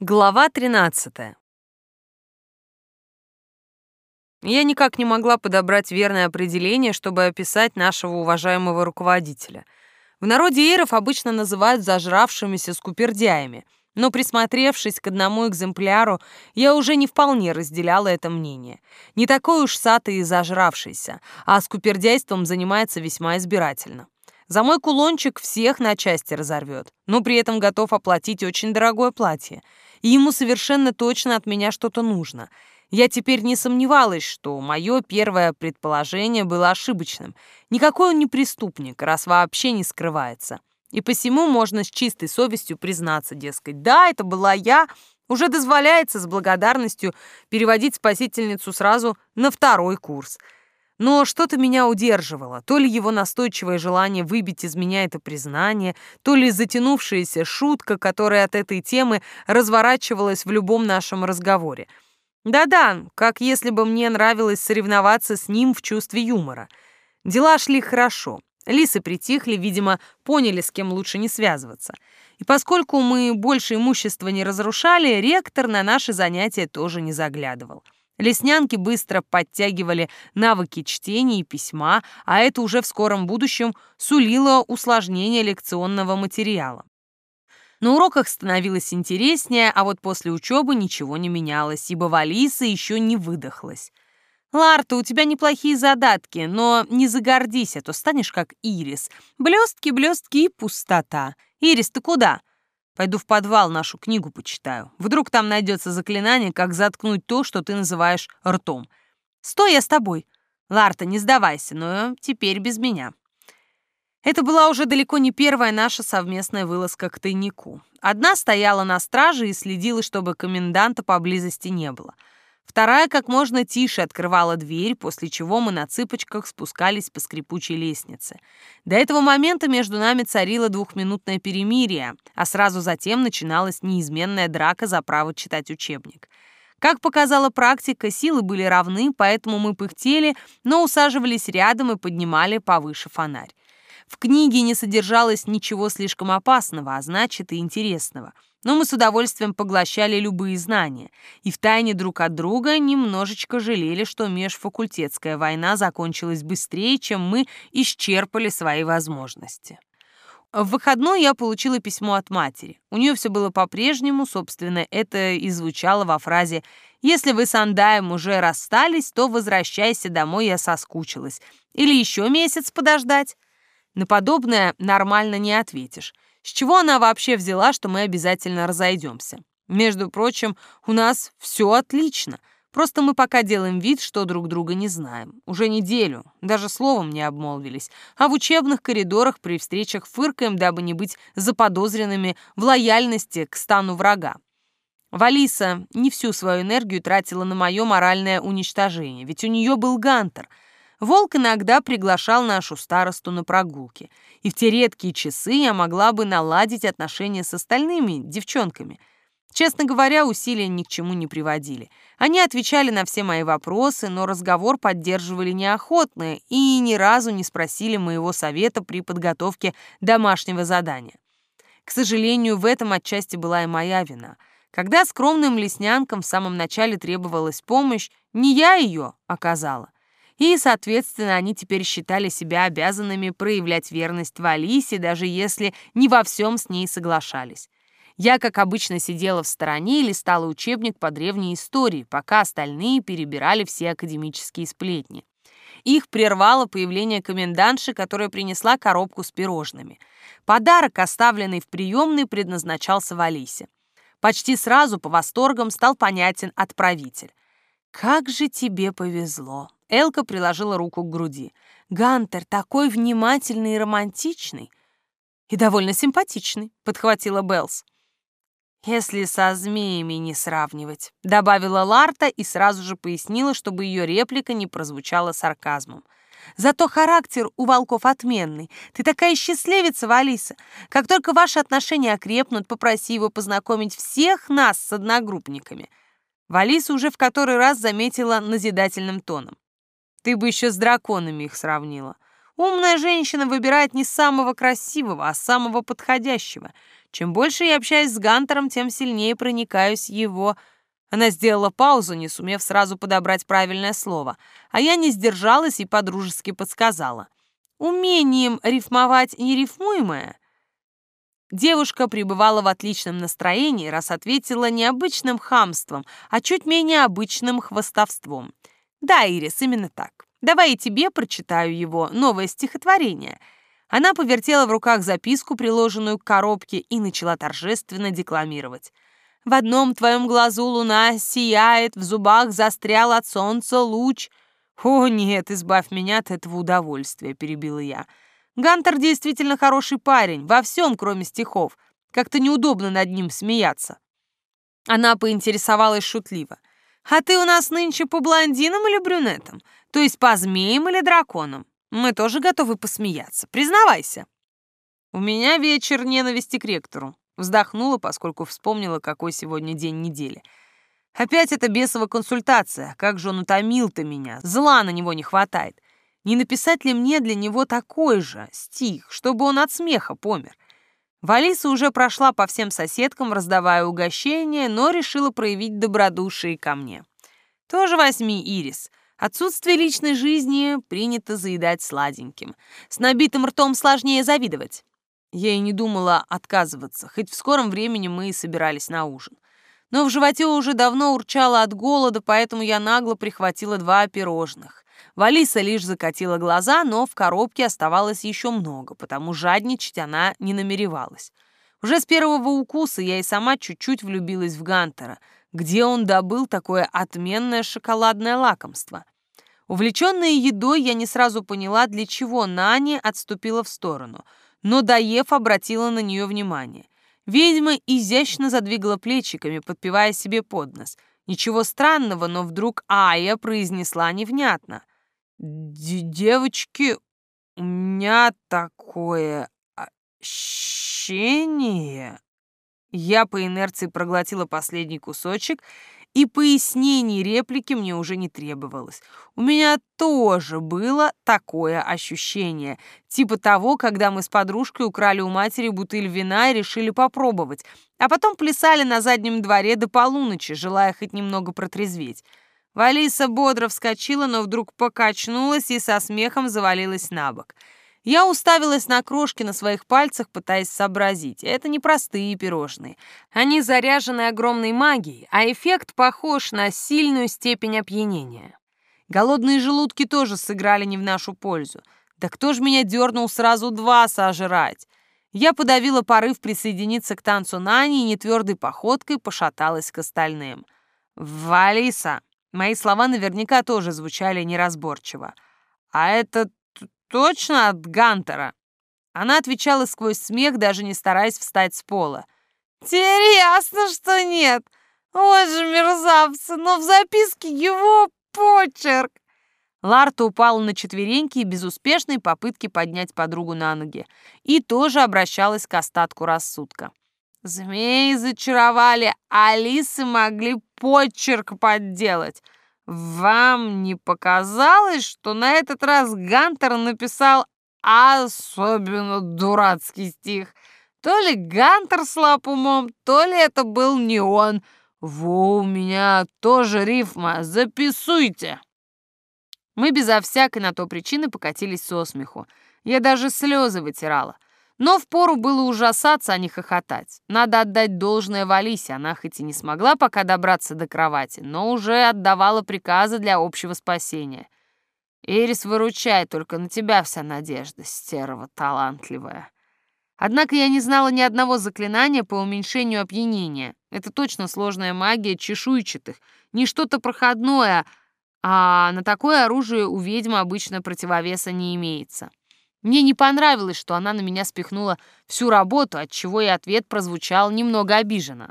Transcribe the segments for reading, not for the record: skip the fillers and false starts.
Глава 13. Я никак не могла подобрать верное определение, чтобы описать нашего уважаемого руководителя. В народе эйров обычно называют зажравшимися скупердяями, но, присмотревшись к одному экземпляру, я уже не вполне разделяла это мнение. Не такой уж сатый и зажравшийся, а скупердяйством занимается весьма избирательно. За мой кулончик всех на части разорвет, но при этом готов оплатить очень дорогое платье. И ему совершенно точно от меня что-то нужно. Я теперь не сомневалась, что мое первое предположение было ошибочным. Никакой он не преступник, раз вообще не скрывается. И посему можно с чистой совестью признаться, дескать, да, это была я, уже дозволяется с благодарностью переводить спасительницу сразу на второй курс. Но что-то меня удерживало, то ли его настойчивое желание выбить из меня это признание, то ли затянувшаяся шутка, которая от этой темы разворачивалась в любом нашем разговоре. Да-да, как если бы мне нравилось соревноваться с ним в чувстве юмора. Дела шли хорошо. Лисы притихли, видимо, поняли, с кем лучше не связываться. И поскольку мы больше имущества не разрушали, ректор на наши занятия тоже не заглядывал. Леснянки быстро подтягивали навыки чтения и письма, а это уже в скором будущем сулило усложнение лекционного материала. На уроках становилось интереснее, а вот после учебы ничего не менялось, ибо Валиса еще не выдохлась. «Ларта, у тебя неплохие задатки, но не загордись, а то станешь как Ирис. Блестки, блестки и пустота. Ирис, ты куда?» «Пойду в подвал нашу книгу почитаю. Вдруг там найдется заклинание, как заткнуть то, что ты называешь ртом. Стой, я с тобой. Ларта, не сдавайся, но теперь без меня». Это была уже далеко не первая наша совместная вылазка к тайнику. Одна стояла на страже и следила, чтобы коменданта поблизости не было. Вторая как можно тише открывала дверь, после чего мы на цыпочках спускались по скрипучей лестнице. До этого момента между нами царило двухминутное перемирие, а сразу затем начиналась неизменная драка за право читать учебник. Как показала практика, силы были равны, поэтому мы пыхтели, но усаживались рядом и поднимали повыше фонарь. В книге не содержалось ничего слишком опасного, а значит и интересного. Но мы с удовольствием поглощали любые знания и втайне друг от друга немножечко жалели, что межфакультетская война закончилась быстрее, чем мы исчерпали свои возможности. В выходной я получила письмо от матери. У нее все было по-прежнему, собственно, это и звучало во фразе «Если вы с Андаем уже расстались, то возвращайся домой, я соскучилась». Или еще месяц подождать. На подобное нормально не ответишь. С чего она вообще взяла, что мы обязательно разойдемся? Между прочим, у нас все отлично. Просто мы пока делаем вид, что друг друга не знаем. Уже неделю, даже словом не обмолвились. А в учебных коридорах при встречах фыркаем, дабы не быть заподозренными в лояльности к стану врага. Валиса не всю свою энергию тратила на мое моральное уничтожение, ведь у нее был Гантер. Волк иногда приглашал нашу старосту на прогулки, и в те редкие часы я могла бы наладить отношения с остальными девчонками. Честно говоря, усилия ни к чему не приводили. Они отвечали на все мои вопросы, но разговор поддерживали неохотно и ни разу не спросили моего совета при подготовке домашнего задания. К сожалению, в этом отчасти была и моя вина. Когда скромным леснянкам в самом начале требовалась помощь, не я ее оказала. И, соответственно, они теперь считали себя обязанными проявлять верность Валисе, даже если не во всем с ней соглашались. Я, как обычно, сидела в стороне и листала учебник по древней истории, пока остальные перебирали все академические сплетни. Их прервало появление комендантши, которая принесла коробку с пирожными. Подарок, оставленный в приемной, предназначался Валисе. Почти сразу по восторгам стал понятен отправитель. «Как же тебе повезло!» Элка приложила руку к груди. «Гантер такой внимательный и романтичный!» «И довольно симпатичный», — подхватила Беллс. «Если со змеями не сравнивать», — добавила Ларта и сразу же пояснила, чтобы ее реплика не прозвучала сарказмом. «Зато характер у волков отменный. Ты такая счастливица, Валиса. Как только ваши отношения окрепнут, попроси его познакомить всех нас с одногруппниками». Валиса уже в который раз заметила назидательным тоном. «Ты бы еще с драконами их сравнила. Умная женщина выбирает не самого красивого, а самого подходящего. Чем больше я общаюсь с Гантером, тем сильнее проникаюсь его... Она сделала паузу, не сумев сразу подобрать правильное слово, а я не сдержалась и подружески подсказала. Умением рифмовать нерифмуемое. Девушка пребывала в отличном настроении, раз ответила не обычным хамством, а чуть менее обычным хвастовством. Да, Ирис, именно так. Давай я тебе прочитаю его новое стихотворение. Она повертела в руках записку, приложенную к коробке, и начала торжественно декламировать. В одном твоем глазу луна сияет, в зубах застрял от солнца луч. О, нет, избавь меня от этого удовольствия, перебила я. Гантер действительно хороший парень, во всем, кроме стихов. Как-то неудобно над ним смеяться. Она поинтересовалась шутливо. А ты у нас нынче по блондинам или брюнетам? То есть по змеям или драконам? Мы тоже готовы посмеяться, признавайся. У меня вечер ненависти к ректору. Вздохнула, поскольку вспомнила, какой сегодня день недели. Опять эта бесова консультация. Как же он утомил-то меня. Зла на него не хватает. Не написать ли мне для него такой же стих, чтобы он от смеха помер? Валиса уже прошла по всем соседкам, раздавая угощения, но решила проявить добродушие ко мне. Тоже возьми, Ирис. Отсутствие личной жизни принято заедать сладеньким. С набитым ртом сложнее завидовать. Я и не думала отказываться, хоть в скором времени мы и собирались на ужин. Но в животе уже давно урчало от голода, поэтому я нагло прихватила 2 пирожных. Валиса лишь закатила глаза, но в коробке оставалось еще много, потому жадничать она не намеревалась. Уже с первого укуса я и сама чуть-чуть влюбилась в Гантера. Где он добыл такое отменное шоколадное лакомство? Увлеченная едой, я не сразу поняла, для чего Нани отступила в сторону, но, доев, обратила на нее внимание. Ведьма изящно задвигала плечиками, подпевая себе под нос. Ничего странного, но вдруг Ая произнесла невнятно. «Девочки, у меня такое ощущение...» Я по инерции проглотила последний кусочек, и пояснений реплики мне уже не требовалось. У меня тоже было такое ощущение, типа того, когда мы с подружкой украли у матери бутыль вина и решили попробовать, а потом плясали на заднем дворе до полуночи, желая хоть немного протрезветь. Валиса бодро вскочила, но вдруг покачнулась и со смехом завалилась на бок. Я уставилась на крошки на своих пальцах, пытаясь сообразить. Это не простые пирожные. Они заряжены огромной магией, а эффект похож на сильную степень опьянения. Голодные желудки тоже сыграли не в нашу пользу. Да кто ж меня дернул сразу 2 сожрать? Я подавила порыв присоединиться к танцу Нани и нетвердой походкой пошаталась к остальным. «Валиса!» Мои слова наверняка тоже звучали неразборчиво. «А это точно от Гантера?» Она отвечала сквозь смех, даже не стараясь встать с пола. «Теперь ясно, что нет. Вот же мерзавцы, но в записке его почерк». Ларта упала на четвереньки и безуспешной попытки поднять подругу на ноги. И тоже обращалась к остатку рассудка. «Змеи зачаровали, а лисы могли почерк подделать. Вам не показалось, что на этот раз Гантер написал особенно дурацкий стих? То ли Гантер слаб умом, то ли это был не он. Во, у меня тоже рифма, записуйте». Мы безо всякой на то причины покатились со смеху. Я даже слезы вытирала. Но впору было ужасаться, а не хохотать. Надо отдать должное Валисе. Она хоть и не смогла пока добраться до кровати, но уже отдавала приказы для общего спасения. «Ирис, выручай, только на тебя вся надежда, стерва талантливая». Однако я не знала ни одного заклинания по уменьшению опьянения. Это точно сложная магия чешуйчатых. Не что-то проходное, а на такое оружие у ведьмы обычно противовеса не имеется. Мне не понравилось, что она на меня спихнула всю работу, отчего и ответ прозвучал немного обиженно.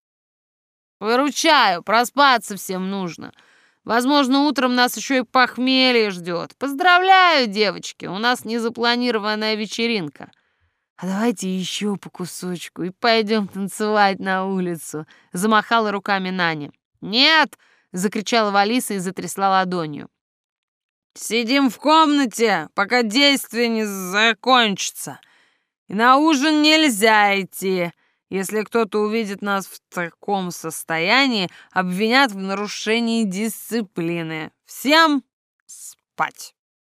«Выручаю, проспаться всем нужно. Возможно, утром нас еще и похмелье ждет. Поздравляю, девочки, у нас незапланированная вечеринка. А давайте еще по кусочку и пойдем танцевать на улицу», — замахала руками Наня. «Нет!» — закричала Валиса и затрясла ладонью. «Сидим в комнате, пока действие не закончится. И на ужин нельзя идти. Если кто-то увидит нас в таком состоянии, обвинят в нарушении дисциплины. Всем спать!»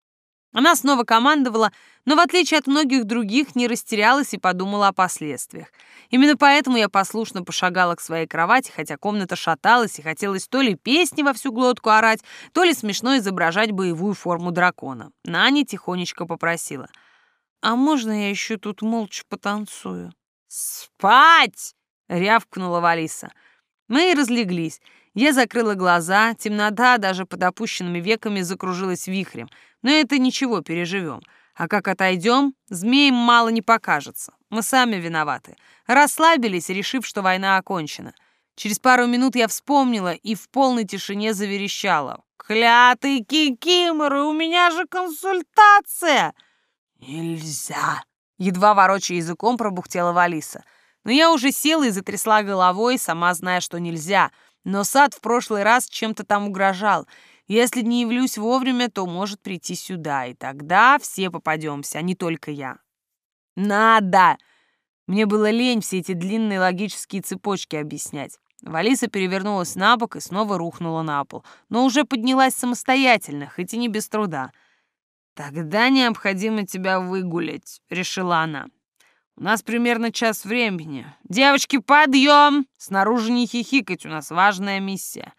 Она снова командовала, но в отличие от многих других не растерялась и подумала о последствиях. Именно поэтому я послушно пошагала к своей кровати, хотя комната шаталась и хотелось то ли песни во всю глотку орать, то ли смешно изображать боевую форму дракона. Наня тихонечко попросила: «А можно я еще тут молча потанцую?» «Спать!» — рявкнула Валиса. Мы и разлеглись. Я закрыла глаза, темнота даже под опущенными веками закружилась вихрем. Но это ничего, переживем. А как отойдем, змеям мало не покажется. Мы сами виноваты. Расслабились, решив, что война окончена. Через пару минут я вспомнила и в полной тишине заверещала: «Клятые кикиморы, у меня же консультация!» «Нельзя!» — едва ворочая языком пробухтела Валиса. Но я уже села и затрясла головой, сама зная, что нельзя. Но сад в прошлый раз чем-то там угрожал. Если не явлюсь вовремя, то может прийти сюда, и тогда все попадемся, а не только я. «Надо!» Мне было лень все эти длинные логические цепочки объяснять. Валиса перевернулась на бок и снова рухнула на пол, но уже поднялась самостоятельно, хоть и не без труда. «Тогда необходимо тебя выгулять», — решила она. «У нас примерно час времени. Девочки, подъем! Снаружи не хихикать, у нас важная миссия».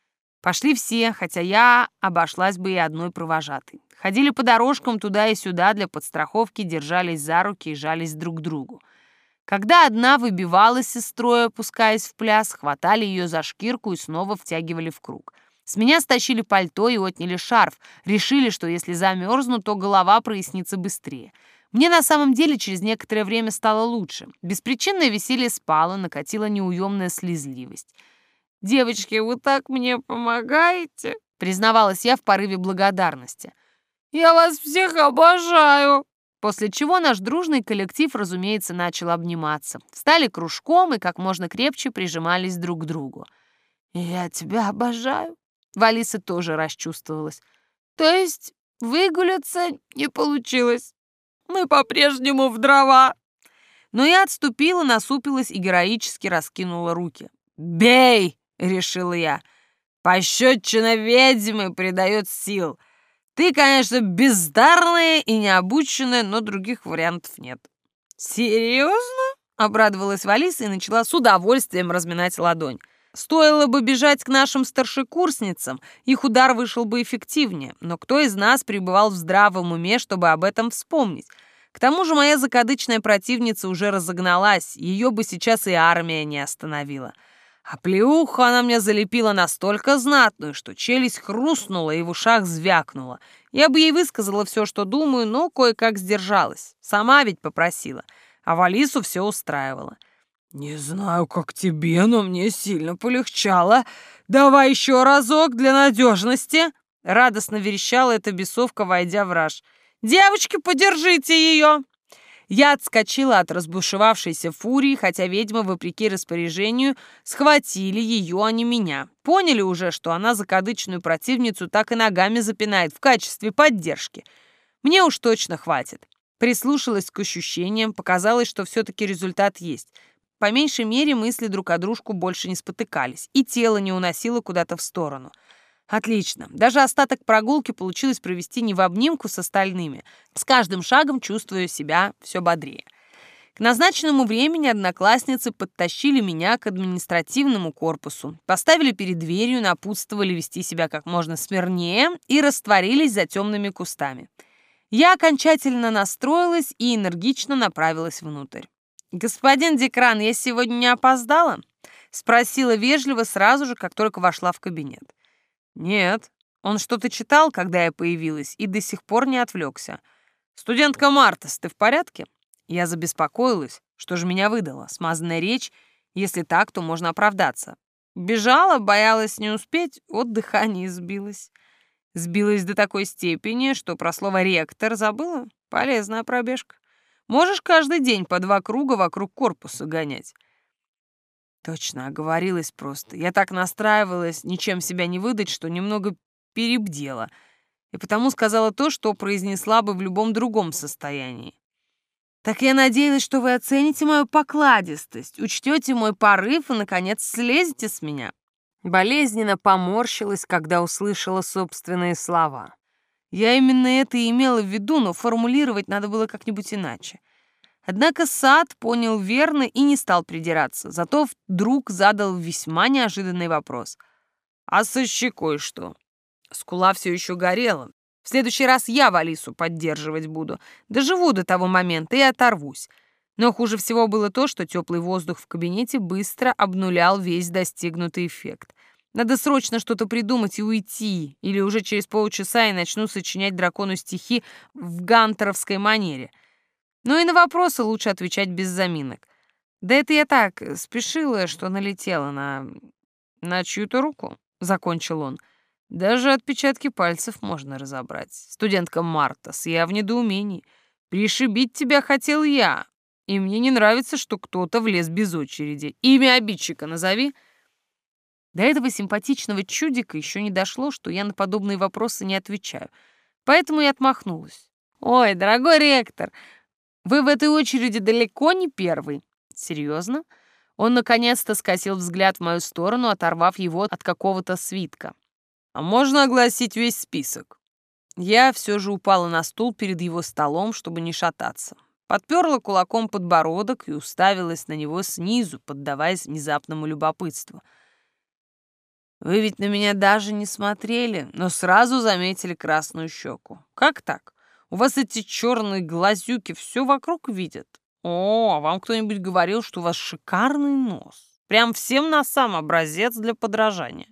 Пошли все, хотя я обошлась бы и одной провожатой. Ходили по дорожкам туда и сюда для подстраховки, держались за руки и жались друг к другу. Когда одна выбивалась из строя, пускаясь в пляс, хватали ее за шкирку и снова втягивали в круг. С меня стащили пальто и отняли шарф. Решили, что если замерзну, то голова прояснится быстрее. Мне на самом деле через некоторое время стало лучше. Беспричинное веселье спало, накатила неуемная слезливость. «Девочки, вы так мне помогаете», — признавалась я в порыве благодарности. «Я вас всех обожаю». После чего наш дружный коллектив, разумеется, начал обниматься. Встали кружком и как можно крепче прижимались друг к другу. «Я тебя обожаю». Валиса тоже расчувствовалась. «То есть выгуляться не получилось? Мы по-прежнему в дрова». Но я отступила, насупилась и героически раскинула руки. «Бей!» — решила я. «Пощечина ведьмы придает сил. Ты, конечно, бездарная и необученная, но других вариантов нет». «Серьезно?» — обрадовалась Валиса и начала с удовольствием разминать ладонь. Стоило бы бежать к нашим старшекурсницам, их удар вышел бы эффективнее, но кто из нас пребывал в здравом уме, чтобы об этом вспомнить? К тому же моя закадычная противница уже разогналась, ее бы сейчас и армия не остановила. А плеуху она мне залепила настолько знатную, что челюсть хрустнула и в ушах звякнула. Я бы ей высказала все, что думаю, но кое-как сдержалась. Сама ведь попросила, а Валису все устраивало. «Не знаю, как тебе, но мне сильно полегчало. Давай еще разок для надежности!» Радостно верещала эта бесовка, войдя в раж. «Девочки, подержите ее!» Я отскочила от разбушевавшейся фурии, хотя ведьмы, вопреки распоряжению, схватили ее, а не меня. Поняли уже, что она закадычную противницу так и ногами запинает в качестве поддержки. Мне уж точно хватит. Прислушалась к ощущениям, показалось, что все-таки результат есть. По меньшей мере, мысли друг о дружку больше не спотыкались, и тело не уносило куда-то в сторону. Отлично. Даже остаток прогулки получилось провести не в обнимку с остальными. С каждым шагом чувствую себя все бодрее. К назначенному времени одноклассницы подтащили меня к административному корпусу, поставили перед дверью, напутствовали вести себя как можно смирнее и растворились за темными кустами. Я окончательно настроилась и энергично направилась внутрь. «Господин Декран, я сегодня не опоздала?» — спросила вежливо сразу же, как только вошла в кабинет. «Нет, он что-то читал, когда я появилась, и до сих пор не отвлекся. Студентка Мартас, ты в порядке?» Я забеспокоилась, что же меня выдала, смазанная речь. Если так, то можно оправдаться. Бежала, боялась не успеть, от дыхания сбилась. Сбилась до такой степени, что про слово «ректор» забыла. Полезная пробежка. Можешь каждый день по 2 круга вокруг корпуса гонять. Точно, оговорилась просто. Я так настраивалась, ничем себя не выдать, что немного перебдела. И потому сказала то, что произнесла бы в любом другом состоянии. Так я надеялась, что вы оцените мою покладистость, учтете мой порыв и, наконец, слезете с меня. Болезненно поморщилась, когда услышала собственные слова. Я именно это и имела в виду, но формулировать надо было как-нибудь иначе. Однако Сад понял верно и не стал придираться, зато вдруг задал весьма неожиданный вопрос. «А со щекой что?» Скула все еще горела. В следующий раз я Валису поддерживать буду. Доживу до того момента и оторвусь. Но хуже всего было то, что теплый воздух в кабинете быстро обнулял весь достигнутый эффект. Надо срочно что-то придумать и уйти, или уже через полчаса я начну сочинять дракону стихи в гантеровской манере. Но и на вопросы лучше отвечать без заминок. Да это я так спешила, что налетела на чью-то руку, — закончил он. Даже отпечатки пальцев можно разобрать. Студентка Мартас, я в недоумении. Пришибить тебя хотел я, и мне не нравится, что кто-то влез без очереди. Имя обидчика назови. До этого симпатичного чудика еще не дошло, что я на подобные вопросы не отвечаю. Поэтому и отмахнулась. «Ой, дорогой ректор, вы в этой очереди далеко не первый». «Серьезно?» Он наконец-то скосил взгляд в мою сторону, оторвав его от какого-то свитка. «А можно огласить весь список?» Я все же упала на стул перед его столом, чтобы не шататься. Подперла кулаком подбородок и уставилась на него снизу, поддаваясь внезапному любопытству. «Вы ведь на меня даже не смотрели, но сразу заметили красную щеку. Как так? У вас эти черные глазюки все вокруг видят. О, а вам кто-нибудь говорил, что у вас шикарный нос? Прям всем носам образец для подражания».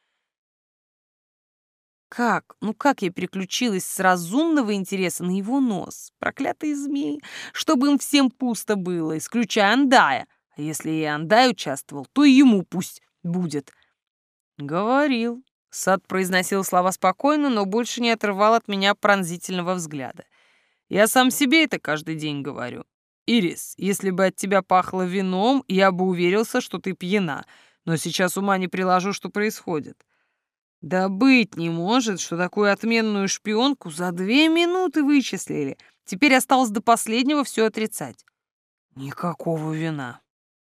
Как? Ну как я переключилась с разумного интереса на его нос? Проклятые змеи! Чтобы им всем пусто было, исключая Андая. А если и Андай участвовал, то и ему пусть будет. Говорил. Сад произносил слова спокойно, но больше не отрывал от меня пронзительного взгляда. Я сам себе это каждый день говорю. Ирис, если бы от тебя пахло вином, я бы уверился, что ты пьяна. Но сейчас ума не приложу, что происходит. Да быть не может, что такую отменную шпионку за 2 минуты вычислили. Теперь осталось до последнего все отрицать. Никакого вина.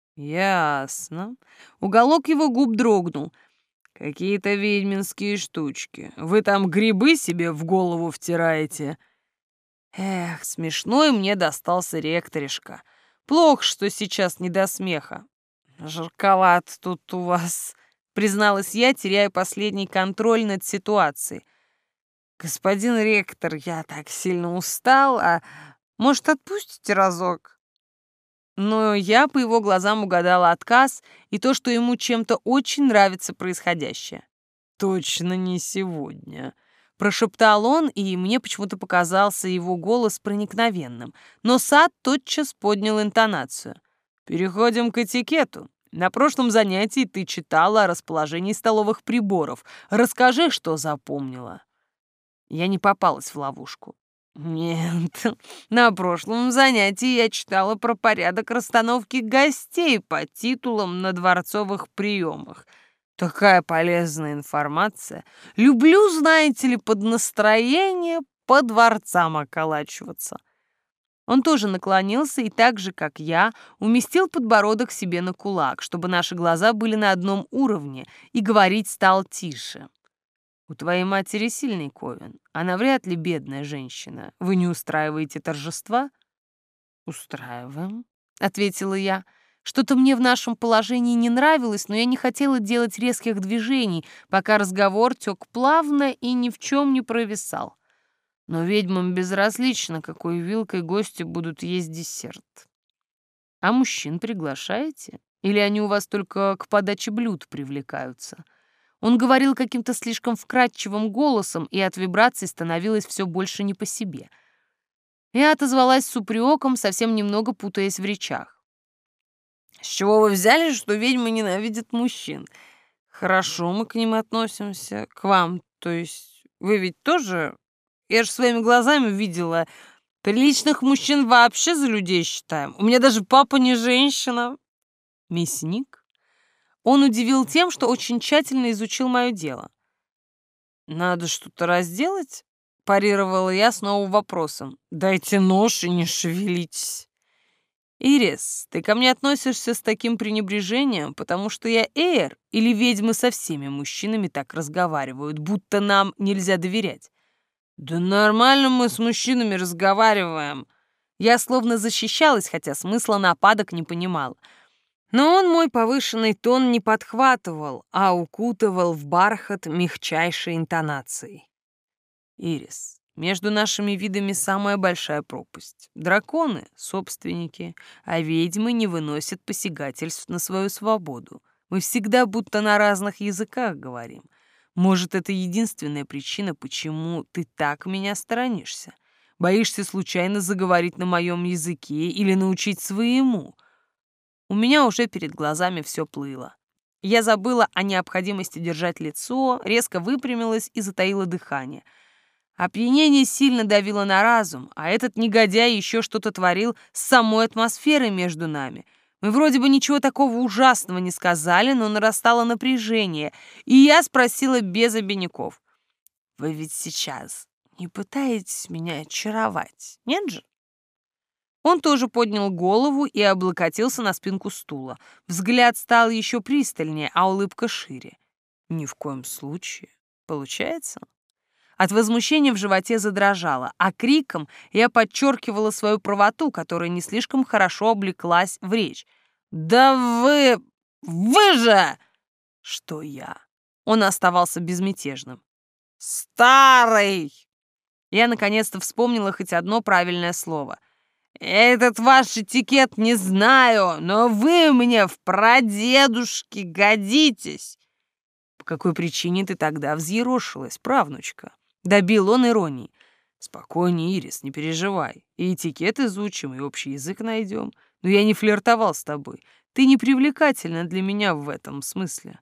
Ясно. Уголок его губ дрогнул. Какие-то ведьминские штучки. Вы там грибы себе в голову втираете? Эх, смешной мне достался ректоришка. Плохо, что сейчас не до смеха. Жарковат тут у вас, призналась я, теряя последний контроль над ситуацией. «Господин ректор, я так сильно устал, а может, отпустите разок?» Но я по его глазам угадала отказ и то, что ему чем-то очень нравится происходящее. «Точно не сегодня», — прошептал он, и мне почему-то показался его голос проникновенным. Но Сад тотчас поднял интонацию. «Переходим к этикету. На прошлом занятии ты читала о расположении столовых приборов. Расскажи, что запомнила». Я не попалась в ловушку. Нет, на прошлом занятии я читала про порядок расстановки гостей по титулам на дворцовых приемах. Такая полезная информация. Люблю, знаете ли, под настроение по дворцам околачиваться. Он тоже наклонился и так же, как я, уместил подбородок себе на кулак, чтобы наши глаза были на одном уровне, и говорить стал тише. «У твоей матери сильный ковен. Она вряд ли бедная женщина. Вы не устраиваете торжества?» «Устраиваем», — ответила я. Что-то мне в нашем положении не нравилось, но я не хотела делать резких движений, пока разговор тек плавно и ни в чем не провисал. Но ведьмам безразлично, какой вилкой гости будут есть десерт. А мужчин приглашаете? Или они у вас только к подаче блюд привлекаются? Он говорил каким-то слишком вкрадчивым голосом, и от вибраций становилось все больше не по себе. Я отозвалась с упреком, совсем немного путаясь в речах. «С чего вы взяли, что ведьмы ненавидят мужчин? Хорошо мы к ним относимся, к вам, то есть вы ведь тоже... Я же своими глазами видела. Приличных мужчин вообще за людей считаем. У меня даже папа не женщина». «Мясник?» Он удивил тем, что очень тщательно изучил мое дело. «Надо что-то разделать?» — парировала я снова вопросом. «Дайте нож и не шевелитесь». «Ирис, ты ко мне относишься с таким пренебрежением, потому что я Эйр, или ведьмы со всеми мужчинами так разговаривают, будто нам нельзя доверять?» «Да нормально мы с мужчинами разговариваем». Я словно защищалась, хотя смысла нападок не понимала. Но он мой повышенный тон не подхватывал, а укутывал в бархат мягчайшей интонацией. «Ирис, между нашими видами самая большая пропасть. Драконы — собственники, а ведьмы не выносят посягательств на свою свободу. Мы всегда будто на разных языках говорим. Может, это единственная причина, почему ты так меня сторонишься? Боишься случайно заговорить на моем языке или научить своему?» У меня уже перед глазами все плыло. Я забыла о необходимости держать лицо, резко выпрямилась и затаила дыхание. Опьянение сильно давило на разум, а этот негодяй еще что-то творил с самой атмосферой между нами. Мы вроде бы ничего такого ужасного не сказали, но нарастало напряжение, и я спросила без обиняков. «Вы ведь сейчас не пытаетесь меня очаровать, нет же?» Он тоже поднял голову и облокотился на спинку стула. Взгляд стал еще пристальнее, а улыбка шире. «Ни в коем случае. Получается?» От возмущения в животе задрожало, а криком я подчеркивала свою правоту, которая не слишком хорошо облеклась в речь. «Да вы же!» «Что я?» Он оставался безмятежным. «Старый!» Я наконец-то вспомнила хоть одно правильное слово. «Этот ваш этикет не знаю, но вы мне в прадедушке годитесь!» «По какой причине ты тогда взъерошилась, правнучка?» Добил он иронии. «Спокойнее, Ирис, не переживай. И этикет изучим, и общий язык найдем. Но я не флиртовал с тобой. Ты не привлекательна для меня в этом смысле».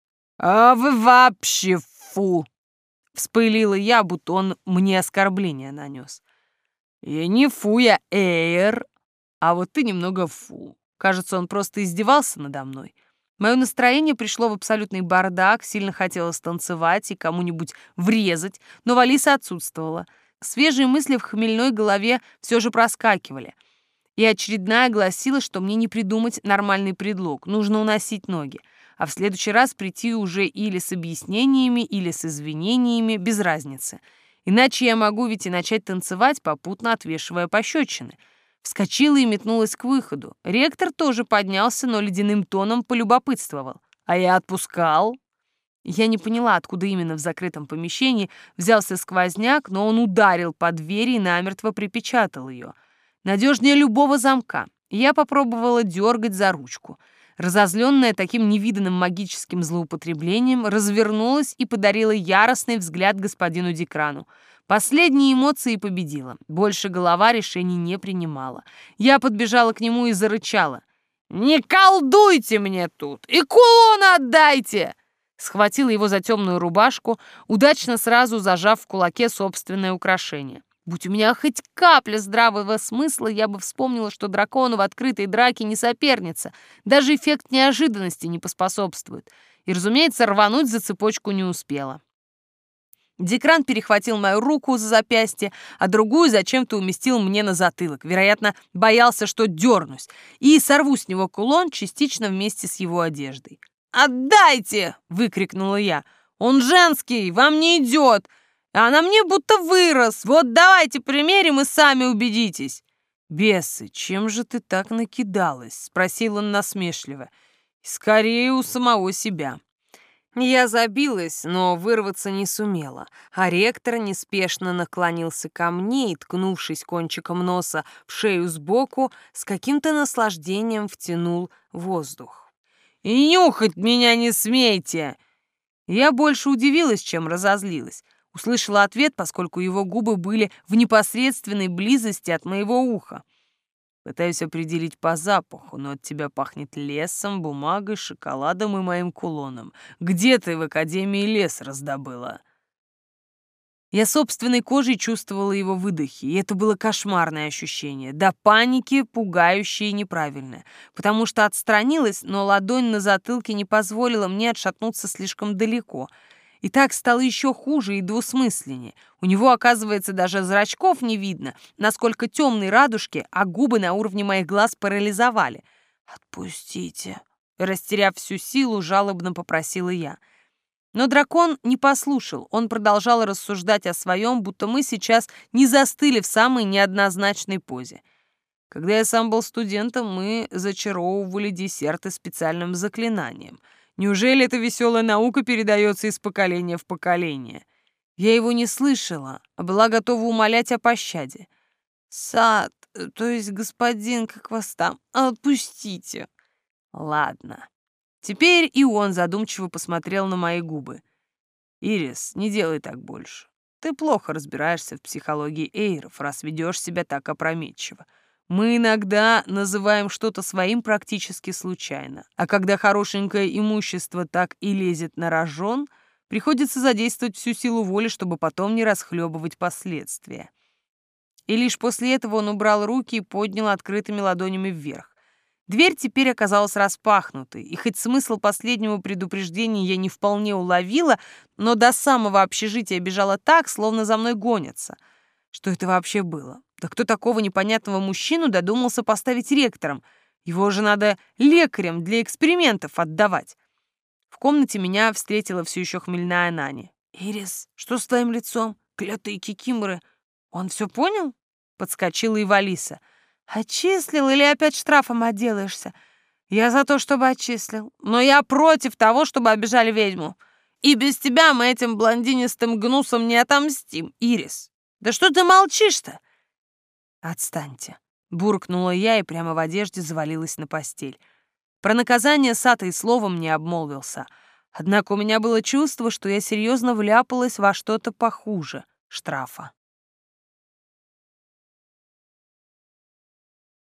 «А вы вообще фу!» Вспылила я, будто он мне оскорбление нанес. «Я не фу, я Эйр, а вот ты немного фу». Кажется, он просто издевался надо мной. Мое настроение пришло в абсолютный бардак, сильно хотелось танцевать и кому-нибудь врезать, но Валиса отсутствовала. Свежие мысли в хмельной голове все же проскакивали. И очередная гласила, что мне не придумать нормальный предлог, нужно уносить ноги, а в следующий раз прийти уже или с объяснениями, или с извинениями, без разницы. Иначе я могу ведь и начать танцевать, попутно отвешивая пощечины. Вскочила и метнулась к выходу. Ректор тоже поднялся, но ледяным тоном полюбопытствовал. «А я отпускал». Я не поняла, откуда именно в закрытом помещении взялся сквозняк, но он ударил по двери и намертво припечатал ее. Надежнее любого замка. Я попробовала дергать за ручку. Разозленная таким невиданным магическим злоупотреблением, развернулась и подарила яростный взгляд господину Декрану. Последние эмоции победила. Больше голова решений не принимала. Я подбежала к нему и зарычала. «Не колдуйте мне тут! И кулон отдайте!» Схватила его за темную рубашку, удачно сразу зажав в кулаке собственное украшение. Будь у меня хоть капля здравого смысла, я бы вспомнила, что дракону в открытой драке не соперница. Даже эффект неожиданности не поспособствует. И, разумеется, рвануть за цепочку не успела. Декран перехватил мою руку за запястье, а другую зачем-то уместил мне на затылок. Вероятно, боялся, что дернусь, и сорву с него кулон частично вместе с его одеждой. «Отдайте!» — выкрикнула я. «Он женский, вам не идет, а на мне будто вырос. Вот давайте примерим и сами убедитесь». «Бесы, чем же ты так накидалась?» — спросил он насмешливо. «Скорее у самого себя». Я забилась, но вырваться не сумела, а ректор неспешно наклонился ко мне и, ткнувшись кончиком носа в шею сбоку, с каким-то наслаждением втянул воздух. «И нюхать меня не смейте!» Я больше удивилась, чем разозлилась. Услышала ответ, поскольку его губы были в непосредственной близости от моего уха. «Пытаюсь определить по запаху, но от тебя пахнет лесом, бумагой, шоколадом и моим кулоном. Где ты в академии лес раздобыла?» Я собственной кожей чувствовала его выдохи, и это было кошмарное ощущение, до паники пугающее и неправильное, потому что отстранилась, но ладонь на затылке не позволила мне отшатнуться слишком далеко. И так стало еще хуже и двусмысленнее. У него, оказывается, даже зрачков не видно, насколько темные радужки, а губы на уровне моих глаз парализовали. «Отпустите!» Растеряв всю силу, жалобно попросила я. Но дракон не послушал. Он продолжал рассуждать о своем, будто мы сейчас не застыли в самой неоднозначной позе. Когда я сам был студентом, мы зачаровывали десерты специальным заклинанием. Неужели эта веселая наука передается из поколения в поколение? Я его не слышала, а была готова умолять о пощаде. «Сад, то есть господин, как вас там, отпустите!» «Ладно». Теперь и он задумчиво посмотрел на мои губы. «Ирис, не делай так больше. Ты плохо разбираешься в психологии эйров, раз ведешь себя так опрометчиво. Мы иногда называем что-то своим практически случайно, а когда хорошенькое имущество так и лезет на рожон, приходится задействовать всю силу воли, чтобы потом не расхлебывать последствия». И лишь после этого он убрал руки и поднял открытыми ладонями вверх. Дверь теперь оказалась распахнутой, и хоть смысл последнего предупреждения я не вполне уловила, но до самого общежития бежала так, словно за мной гонятся. Что это вообще было? Да кто такого непонятного мужчину додумался поставить ректором? Его же надо лекарям для экспериментов отдавать. В комнате меня встретила все еще хмельная Нани. «Ирис, что с твоим лицом? Клятые кикиморы! Он все понял?» Подскочила и Валиса. «Отчислил или опять штрафом отделаешься? Я за то, чтобы отчислил. Но я против того, чтобы обижали ведьму. И без тебя мы этим блондинистым гнусом не отомстим, Ирис. Да что ты молчишь-то?» «Отстаньте», — буркнула я и прямо в одежде завалилась на постель. Про наказание Сата и словом не обмолвился. Однако у меня было чувство, что я серьезно вляпалась во что-то похуже штрафа.